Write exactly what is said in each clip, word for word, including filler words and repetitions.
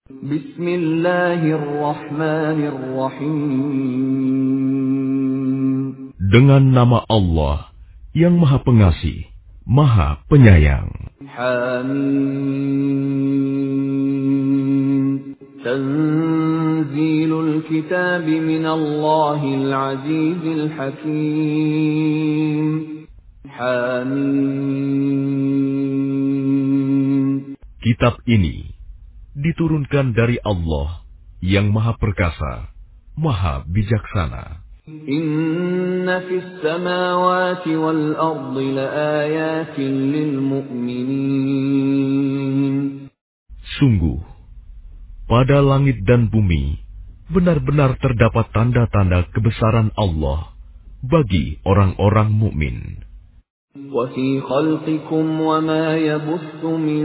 Bismillahirrahmanirrahim. Dengan nama Allah yang Maha Pengasih, Maha Penyayang. Hamim. Tanzilul kitab minallahil azizil hakim. Hamim. Kitab ini diturunkan dari Allah yang Maha Perkasa, Maha Bijaksana. Inna fis samawati wal ardi laayatin lil mu'minin. Sungguh, pada langit dan bumi benar-benar terdapat tanda-tanda kebesaran Allah bagi orang-orang mukmin. وَفِي خَلْقِكُمْ وَمَا يَبُثُّ مِنْ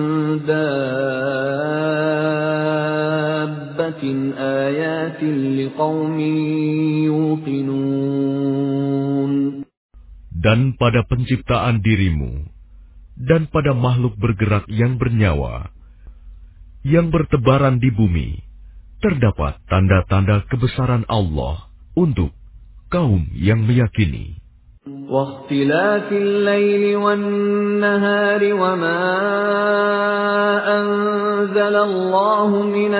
دَابَّةٍ آيَاتٍ لِقَوْمٍ يُوقِنُونَ. Dan pada penciptaan dirimu, dan pada makhluk bergerak yang bernyawa, yang bertebaran di bumi, terdapat tanda-tanda kebesaran Allah untuk kaum yang meyakini. واختلاف الليل والنهار وما أنزل الله من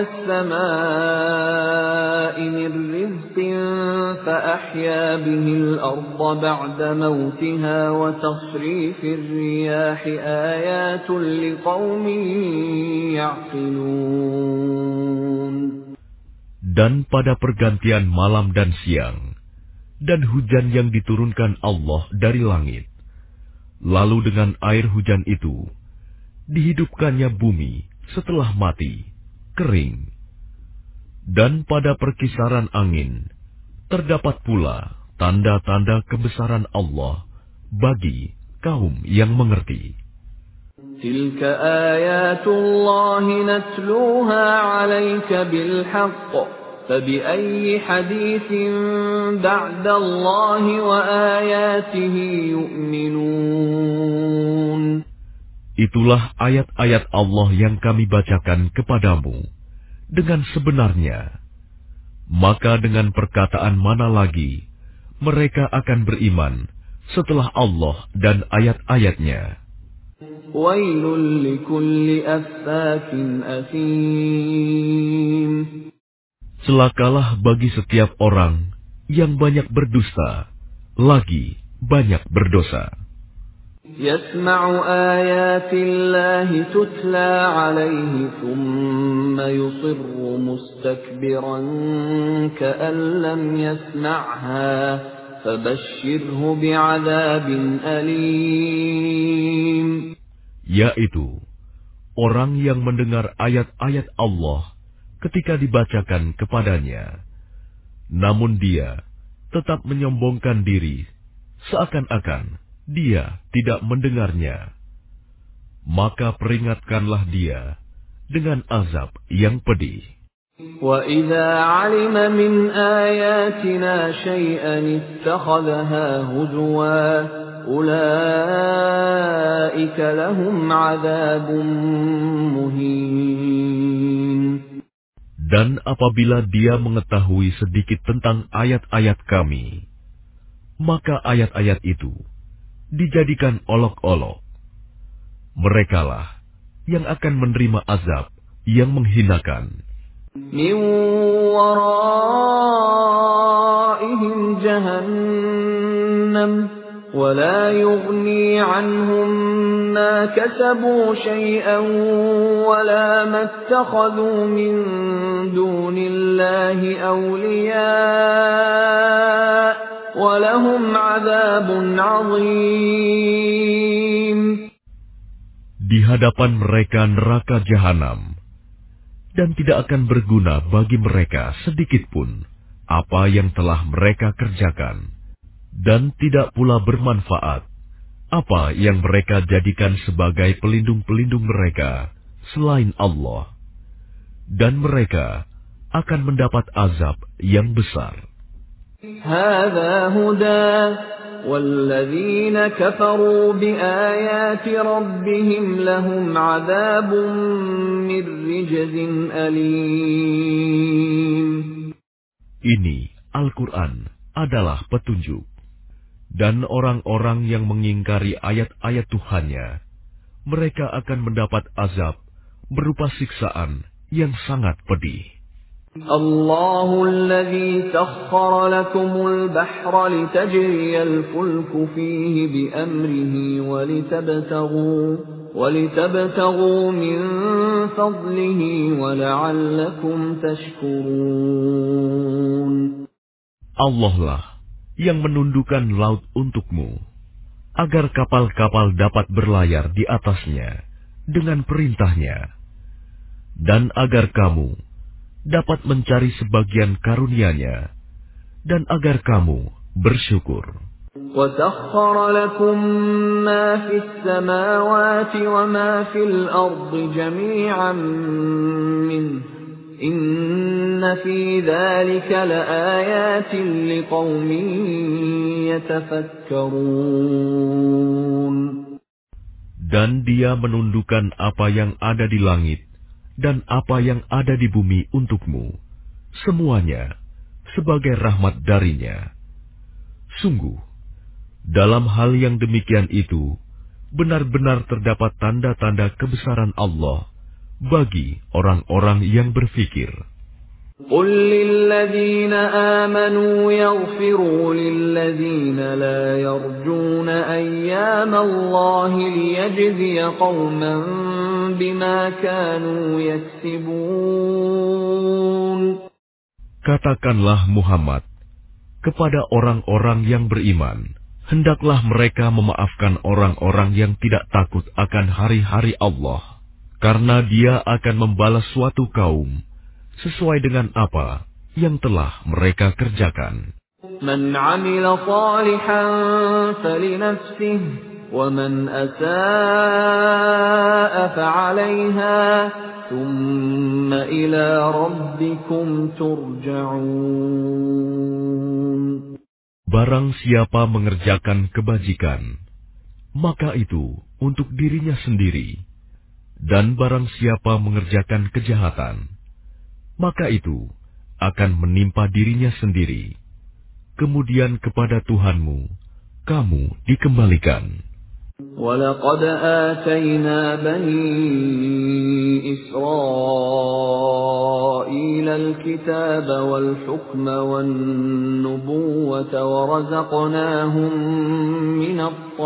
السماء من رزق فأحيا به الأرض بعد موتها وتصريف الرياح آيات لقوم يعقلون. Dan pada pergantian malam dan siang, dan hujan yang diturunkan Allah dari langit. Lalu dengan air hujan itu, dihidupkannya bumi setelah mati, kering. Dan pada perkisaran angin, terdapat pula tanda-tanda kebesaran Allah bagi kaum yang mengerti. Tilka ayatullahi natluha alayka bilhaqq. فَبِأَيِّ حَدِيثٍ بَعْدَ اللَّهِ وَآيَاتِهِ يُؤْمِنُونَ. Itulah ayat-ayat Allah yang kami bacakan kepadamu dengan sebenarnya. Maka dengan perkataan mana lagi mereka akan beriman setelah Allah dan ayat-ayatnya. Wailul likulli affakin athim. Celakalah bagi setiap orang yang banyak berdusta, lagi banyak berdosa. Yasma'u ayatillahi tutla alaihi thumma yusirru mustakbiran ka'an lam yasma'ha fabashshirhu bi'adzabin alim. Yaitu orang yang mendengar ayat-ayat Allah ketika dibacakan kepadanya, namun dia tetap menyombongkan diri, seakan-akan dia tidak mendengarnya. Maka peringatkanlah dia dengan azab yang pedih. وَإِذَا عَلِمَ مِنْ آيَاتِنَا شَيْئًا اتَّخَذَهَا هُزُوًا أُولَئِكَ لَهُمْ عَذَابٌ مُهِينٌ. Dan apabila dia mengetahui sedikit tentang ayat-ayat kami, maka ayat-ayat itu dijadikan olok-olok. Merekalah yang akan menerima azab yang menghinakan. Min waraihim jahannam ولا يغني عنهم ما كسبوا شيئا ولا ما اتخذوا من دون الله أولياء ولهم عذاب عظيم. Di hadapan mereka neraka jahanam, dan tidak akan berguna bagi mereka sedikit pun apa yang telah mereka kerjakan. Dan tidak pula bermanfaat apa yang mereka jadikan sebagai pelindung-pelindung mereka selain Allah. Dan mereka akan mendapat azab yang besar. Hadza huda وَالَّذِينَ كَفَرُوا بِآيَاتِ رَبِّهِمْ لَهُمْ عَذَابٌ مِّن رِّجْزٍ أَلِيمٌ. Ini Al-Quran adalah petunjuk. Dan orang-orang yang mengingkari ayat-ayat Tuhannya, mereka akan mendapat azab berupa siksaan yang sangat pedih. الله الذي سخر لكم البحر لتجري الفلك فيه بأمره ولتبتغوا, ولتبتغوا من فضله ولعلكم تشكرون. Allah lah yang menundukkan laut untukmu, agar kapal-kapal dapat berlayar di atasnya dengan perintahnya, dan agar kamu dapat mencari sebagian karunia-Nya, dan agar kamu bersyukur. وَسَخَّرَ لَكُم مَّا فِي السَّمَاوَاتِ وَمَا فِي الْأَرْضِ جَمِيعًا مِّنْهُ إِنَّ فِي ذَلِكَ لَآيَاتٍ لِقَوْمٍ يَتَفَكَّرُونَ. Dan Dia menundukkan apa yang ada di langit dan apa yang ada di bumi untukmu, semuanya sebagai rahmat darinya. Sungguh, dalam hal yang demikian itu, benar-benar terdapat tanda-tanda kebesaran Allah bagi orang-orang yang berfikir. قُل لِّلَّذِينَ آمَنُوا يَغْفِرُوا لِلَّذِينَ لَا يَرْجُونَ أَيَّامَ اللَّهِ لِيَجْزِيَ قَوْمًا بِمَا كَانُوا يَكْسِبُونَ. Katakanlah Muhammad kepada orang-orang yang beriman, hendaklah mereka memaafkan orang-orang yang tidak takut akan hari-hari Allah, karena Dia akan membalas suatu kaum sesuai dengan apa yang telah mereka kerjakan. Man 'amila shalihan falinafsihi wa man asaa'a fa'alayha thumma ila rabbikum turja'un. Barang siapa mengerjakan kebajikan, maka itu untuk dirinya sendiri, dan barang siapa mengerjakan kejahatan, maka itu akan menimpa dirinya sendiri. Kemudian kepada Tuhanmu kamu dikembalikan. وَلَقَدْ آتَيْنَا بَنِي إِسْرَائِيلَ الْكِتَابَ وَالْحُكْمَ وَالنُّبُوَّةَ وَرَزَقْنَاهُم مِّنَ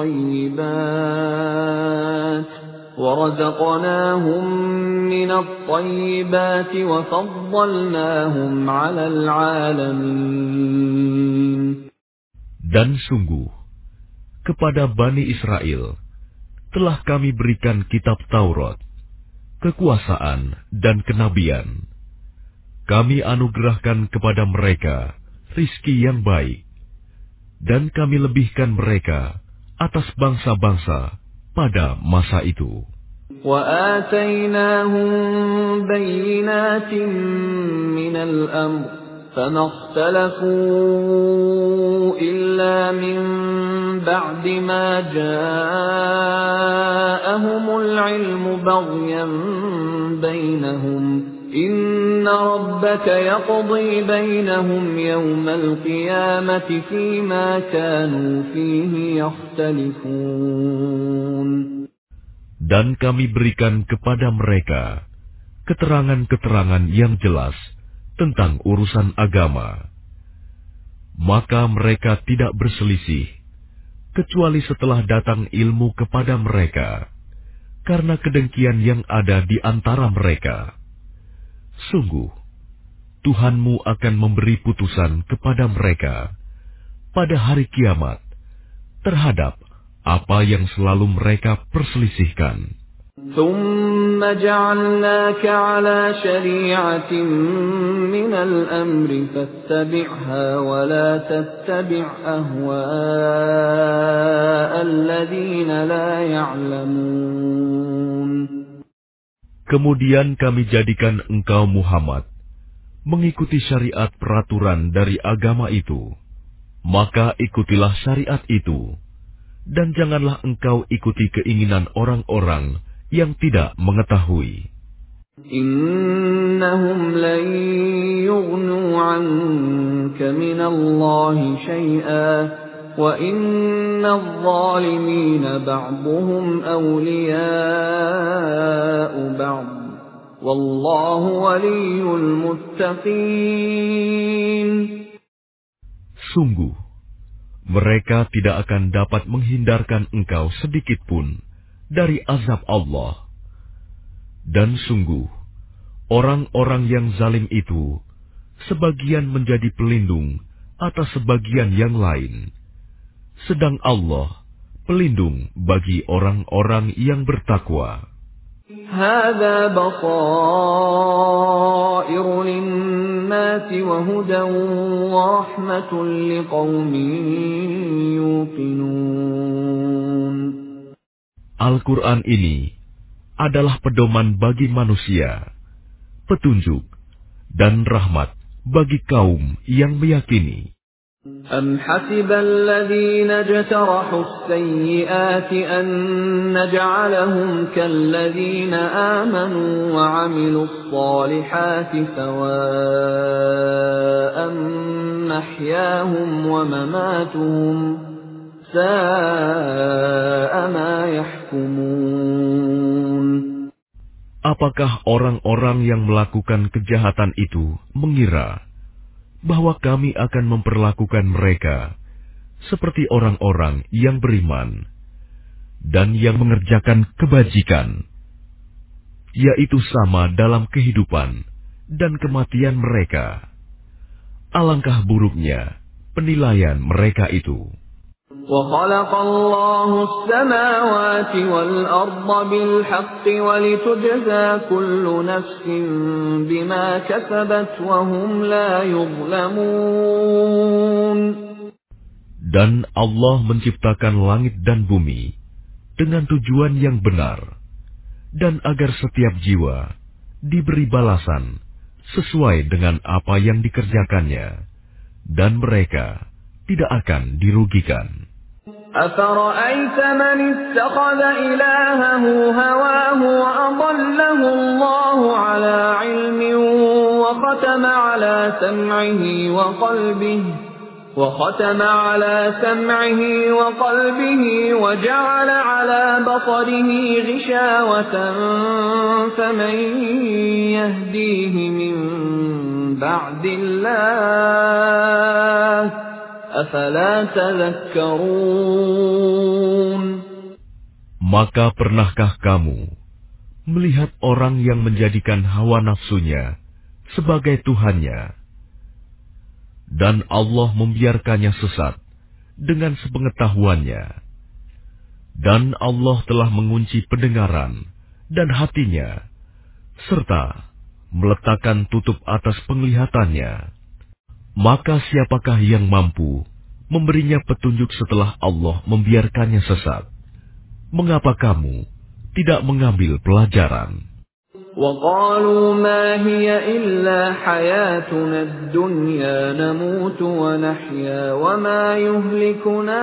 الطَّيِّبَاتِ وَرَزَقْنَاهُم مِّنَ الطَّيِّبَاتِ وَفَضَّلْنَاهُمْ عَلَى الْعَالَمِينَ. Dan sungguh, kepada Bani Israel telah kami berikan kitab Taurat, kekuasaan dan kenabian. Kami anugerahkan kepada mereka rizki yang baik, dan kami lebihkan mereka atas bangsa-bangsa pada masa itu. وَآتَيْنَاهُمْ بَيِّنَاتٍ مِّنَ الْأَمْرِ فَمَا اخْتَلَفُوا إِلَّا مِن بَعْدِ مَا جَاءَهُمُ الْعِلْمُ بَغْيًا بَيْنَهُمْ إِنَّ رَبَّكَ يَقْضِي بَيْنَهُمْ يَوْمَ الْقِيَامَةِ فِيمَا كَانُوا فِيهِ يَخْتَلِفُونَ. Dan kami berikan kepada mereka keterangan-keterangan yang jelas tentang urusan agama. Maka mereka tidak berselisih, kecuali setelah datang ilmu kepada mereka, karena kedengkian yang ada di antara mereka. Sungguh, Tuhanmu akan memberi putusan kepada mereka pada hari kiamat terhadap apa yang selalu mereka perselisihkan. ثُمَّ جَعَلْنَاكَ عَلَى شَرِيعَةٍ مِّنَ الْأَمْرِ فَاتَّبِعْهَا وَلَا تَتَّبِعْ أَهْوَاءَ الَّذِينَ لَا يَعْلَمُونَ. Kemudian kami jadikan engkau Muhammad mengikuti syariat peraturan dari agama itu, Maka ikutilah syariat itu, dan janganlah engkau ikuti keinginan orang-orang yang tidak mengetahui. Innahum lan yughnu 'anka minallahi syai'an wa innadh dhalimina ba'dhuhum awliya'u ba'd wallahu waliyyul muttaqin. Sungguh, mereka tidak akan dapat menghindarkan engkau sedikit pun dari azab Allah. Dan sungguh, orang-orang yang zalim itu sebagian menjadi pelindung atas sebagian yang lain, sedang Allah pelindung bagi orang-orang yang bertakwa. Hada basairu linnasi wa hudan wa rahmatun liqaumin yuqinun. Al-Quran ini adalah pedoman bagi manusia, petunjuk dan rahmat bagi kaum yang meyakini. Am hasibal ladzina jtarahu as-sayyi'ati an naj'alahum kalladzina amanu wa 'amilus salihati sawa'an mahyahum wa mamatuhum sa'a ma yahkumun. Apakah orang-orang yang melakukan kejahatan itu mengira bahwa kami akan memperlakukan mereka seperti orang-orang yang beriman dan yang mengerjakan kebajikan, yaitu sama dalam kehidupan dan kematian mereka? Alangkah buruknya penilaian mereka itu. وَخَلَقَ اللَّهُ السَّمَاوَاتِ وَالْأَرْضَ بِالْحَقِّ وَلِتُجْزَى كُلُّ نَفْسٍ بِمَا كَسَبَتْ وَهُمْ لَا يُظْلَمُونَ. Dan Allah menciptakan langit dan bumi dengan tujuan yang benar, dan agar setiap jiwa diberi balasan sesuai dengan apa yang dikerjakannya, dan mereka tidak akan dirugikan. أَفَرَأَيْتَ مَنِ اتَّخَذَ إِلَٰهَهُ هَوَاهُ وَأَضَلَّهُ اللَّهُ عَلَىٰ عِلْمٍ وَخَتَمَ عَلَىٰ سَمْعِهِ وَقَلْبِهِ وَخَتَمَ عَلَىٰ سَمْعِهِ وَقَلْبِهِ وَجَعَلَ عَلَىٰ بَصَرِهِ غِشَاوَةً فَمَن يَهْدِيهِ مِن بَعْدِ اللَّهِ أَفَلَا تَذَكَّرُونَ. Maka pernahkah kamu melihat orang yang menjadikan hawa nafsunya sebagai Tuhannya, dan Allah membiarkannya sesat dengan sepengetahuannya, dan Allah telah mengunci pendengaran dan hatinya, serta meletakkan tutup atas penglihatannya? Maka siapakah yang mampu memberinya petunjuk setelah Allah membiarkannya sesat? Mengapa kamu tidak mengambil pelajaran? وَقَالُوا مَا هِيَ إِلَّا حَيَاتُنَا الدُّنْيَا نَمُوتُ وَنَحْيَا وَمَا يُهْلِكُنَا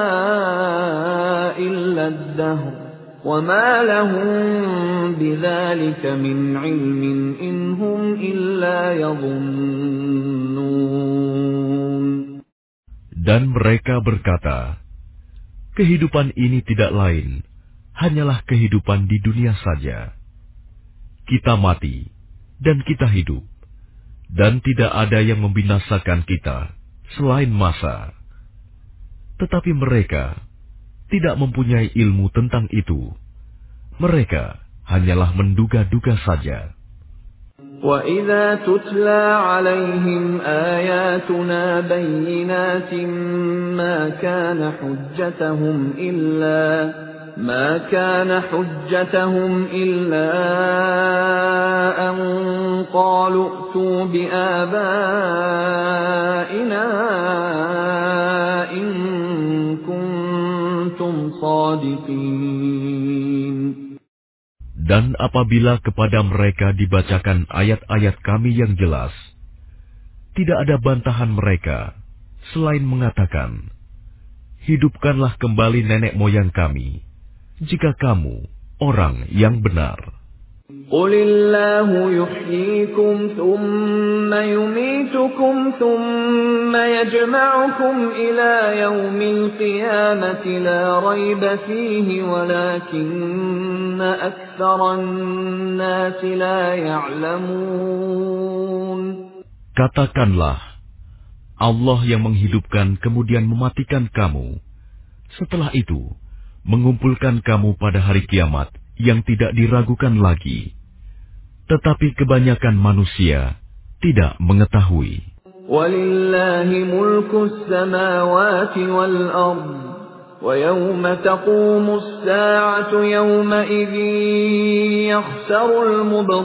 إِلَّا الدَّهْرُ وَمَا لَهُم بِذَلِكَ مِنْ عِلْمٍ إِنْ هُمْ إِلَّا يَظُنُّونَ. Dan mereka berkata, kehidupan ini tidak lain, hanyalah kehidupan di dunia saja. Kita mati, dan kita hidup, dan tidak ada yang membinasakan kita selain masa. Tetapi mereka tidak mempunyai ilmu tentang itu. Mereka hanyalah menduga-duga saja. وَإِذَا تُتْلَى عَلَيْهِمْ آيَاتُنَا بَيِّنَاتٍ مَا كَانَ حُجَّتَهُمْ إِلَّا مَا كَانَ حُجَّتَهُمْ إِلَّا أَن قَالُوا ائْتُوا بِآبَائِنَا إِن كُنتُمْ صَادِقِينَ. Dan apabila kepada mereka dibacakan ayat-ayat kami yang jelas, tidak ada bantahan mereka, selain mengatakan, hidupkanlah kembali nenek moyang kami, jika kamu orang yang benar. Qulillahu yuhyikum thumma yumitukum thumma yajma'ukum ila yaumil qiyamati la rayba fihi walakinna aktsaran nasi la ya'lamun. Katakanlah, Allah yang menghidupkan kemudian mematikan kamu, setelah itu mengumpulkan kamu pada hari kiamat yang tidak diragukan lagi. Tetapi kebanyakan manusia tidak mengetahui. Walillahi mulkus samawati wal ard, wa yawma taqumus sa'atu yawma idzin yakhsarul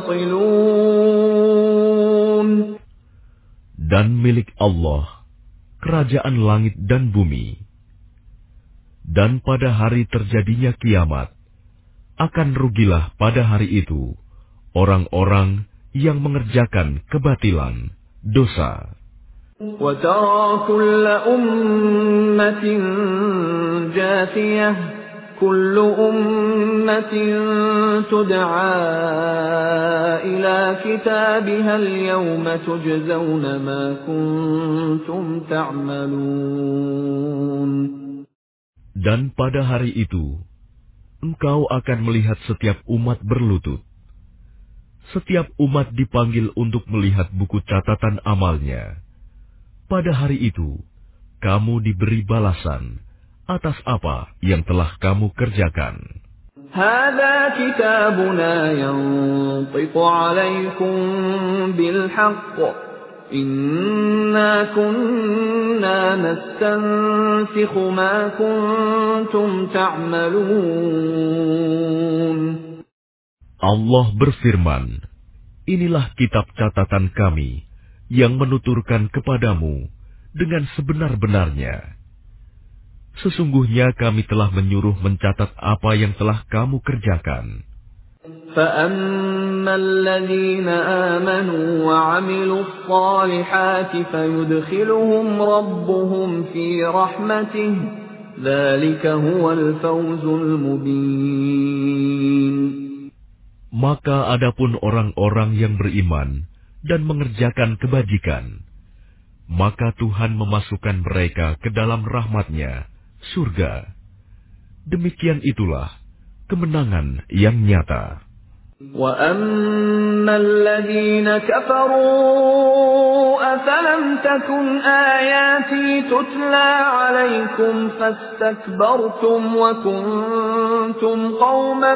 mubtilun. Dan milik Allah kerajaan langit dan bumi. Dan pada hari terjadinya kiamat, akan rugilah pada hari itu orang-orang yang mengerjakan kebatilan, dosa. وَتَرَى كُلَّ أُمَّةٍ جَاثِيَةً كُلُّ أُمَّةٍ تُدْعَى إِلَى كِتَابِهَا الْيَوْمَ تُجْزَوْنَ مَا كُنتُمْ تَعْمَلُونَ. Dan pada hari itu, engkau akan melihat setiap umat berlutut. Setiap umat dipanggil untuk melihat buku catatan amalnya. Pada hari itu, kamu diberi balasan atas apa yang telah kamu kerjakan. Hada kitabuna yantiqu alaikum bilhaq. Inna kunna nastansikhu ma kuntum ta'malun. Allah berfirman, inilah kitab catatan kami yang menuturkan kepadamu dengan sebenar-benarnya. Sesungguhnya kami telah menyuruh mencatat apa yang telah kamu kerjakan. فَأَمَّا الَّذِينَ آمَنُوا وَعَمِلُوا الصَّالِحَاتِ فَيُدْخِلُهُمْ رَبُّهُمْ فِي رَحْمَتِهِ ذَلِكَ هُوَ الْفَوْزُ الْمُبِينُ. Maka adapun orang-orang yang beriman dan mengerjakan kebajikan, maka Tuhan memasukkan mereka ke dalam rahmat-Nya, surga. Demikian itulah kemenangan yang nyata. وَأَمَّا الَّذِينَ كَفَرُوا أَفَلَمْ تَكُنْ آيَاتِي تُتْلَى عَلَيْكُمْ فَاسْتَكْبَرْتُمْ وَكُنْتُمْ قَوْمًا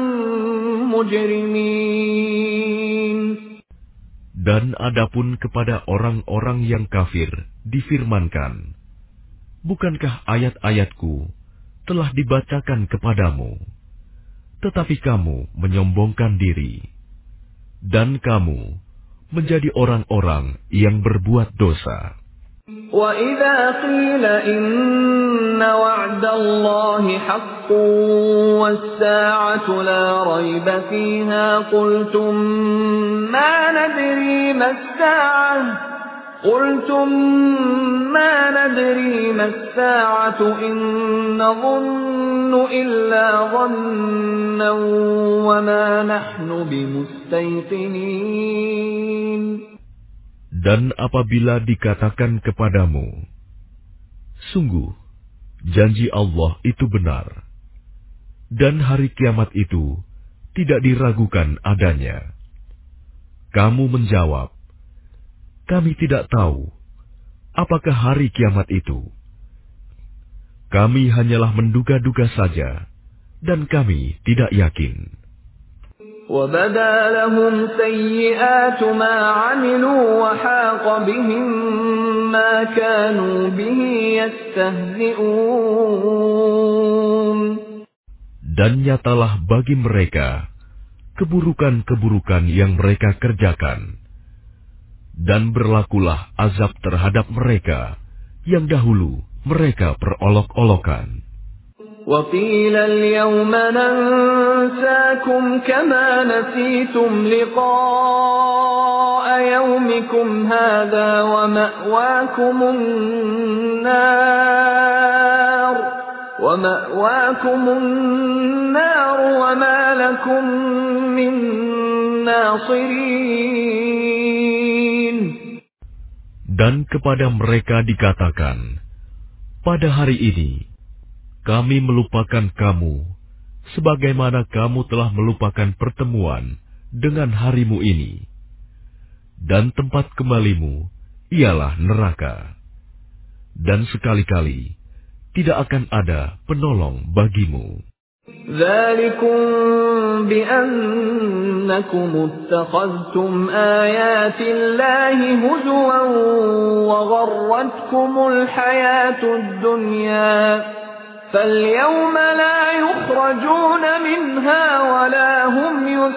مُجْرِمِينَ. Dan adapun kepada orang-orang yang kafir difirmankan, bukankah ayat-ayatku telah dibacakan kepadamu? Tetapi kamu menyombongkan diri, dan kamu menjadi orang-orang yang berbuat dosa. وَإِذَا قِيلَ إِنَّ وَعْدَ اللَّهِ حَقٌّ وَالسَّاعَةُ لَا رَيْبَ فِيهَا قُلْتُمْ مَا نَدْرِي مَا السَّاعَةُ قُلْتُمْ مَا نَدْرِي مَا السَّاعَةُ إِن نَّظُنُّ إِلَّا ظَنًّا وَمَا نَحْنُ بِمُسْتَيْقِنِينَ. Dan apabila dikatakan kepadamu, sungguh, janji Allah itu benar, dan hari kiamat itu tidak diragukan adanya. Kamu menjawab, kami tidak tahu apakah hari kiamat itu. Kami hanyalah menduga-duga saja, dan kami tidak yakin. وَبَدَا لَهُمْ سَيِّئَاتُ مَا عَمِلُوا وَحَاقَ بِهِم مَّا كَانُوا بِهِ يَسْتَهْزِئُونَ. Dan nyatalah bagi mereka keburukan-keburukan yang mereka kerjakan, dan berlakulah azab terhadap mereka yang dahulu mereka perolok-olokan. وَقِيلَ الْيَوْمَ نَنسَاكُمْ كَمَا نَسِيتُمْ لِقَاءَ يَوْمِكُمْ يومكم هذا ومأواكم النار ومأواكم النار وما لكم من ناصرين. Dan kepada mereka dikatakan, pada hari ini kami melupakan kamu sebagaimana kamu telah melupakan pertemuan dengan harimu ini, dan tempat kembalimu ialah neraka, dan sekali-kali tidak akan ada penolong bagimu. ذَلِكُمْ بِأَنَّكُمُ اتَّخَذْتُمْ آيَاتِ اللَّهِ هُزُوًا وَغَرَّتْكُمُ الْحَيَاةُ الدُّنْيَا فَالْيَوْمَ لَا يُخْرَجُونَ مِنْهَا وَلَا هُمْ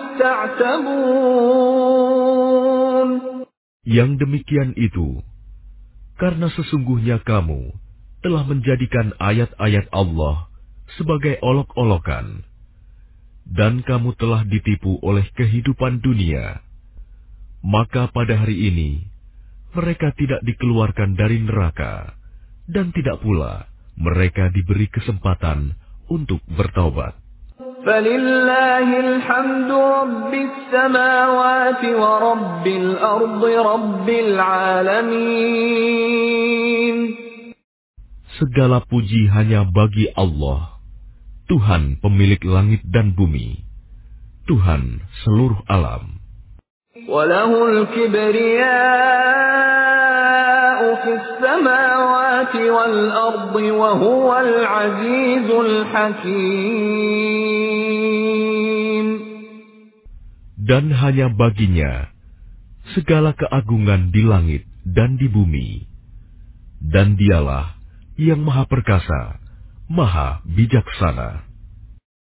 يُسْتَعْتَبُونَ. Yang demikian itu karena sesungguhnya kamu telah menjadikan ayat-ayat Allah sebagai olok-olokan, dan kamu telah ditipu oleh kehidupan dunia. Maka pada hari ini mereka tidak dikeluarkan dari neraka, dan tidak pula mereka diberi kesempatan untuk bertaubat. فَلِلَّهِ الْحَمْدُ رَبِّ السَّمَاوَاتِ وَرَبِّ الْأَرْضِ رَبِّ الْعَالَمِينَ. Segala puji hanya bagi Allah, Tuhan pemilik langit dan bumi, Tuhan seluruh alam. وَلَهُ الْكِبْرِيَاءُ فِي السَّمَاوَاتِ وَالْأَرْضِ وَهُوَ الْعَزِيزُ الْحَكِيمُ. Dan hanya baginya segala keagungan di langit dan di bumi, dan dialah yang maha perkasa, maha bijaksana.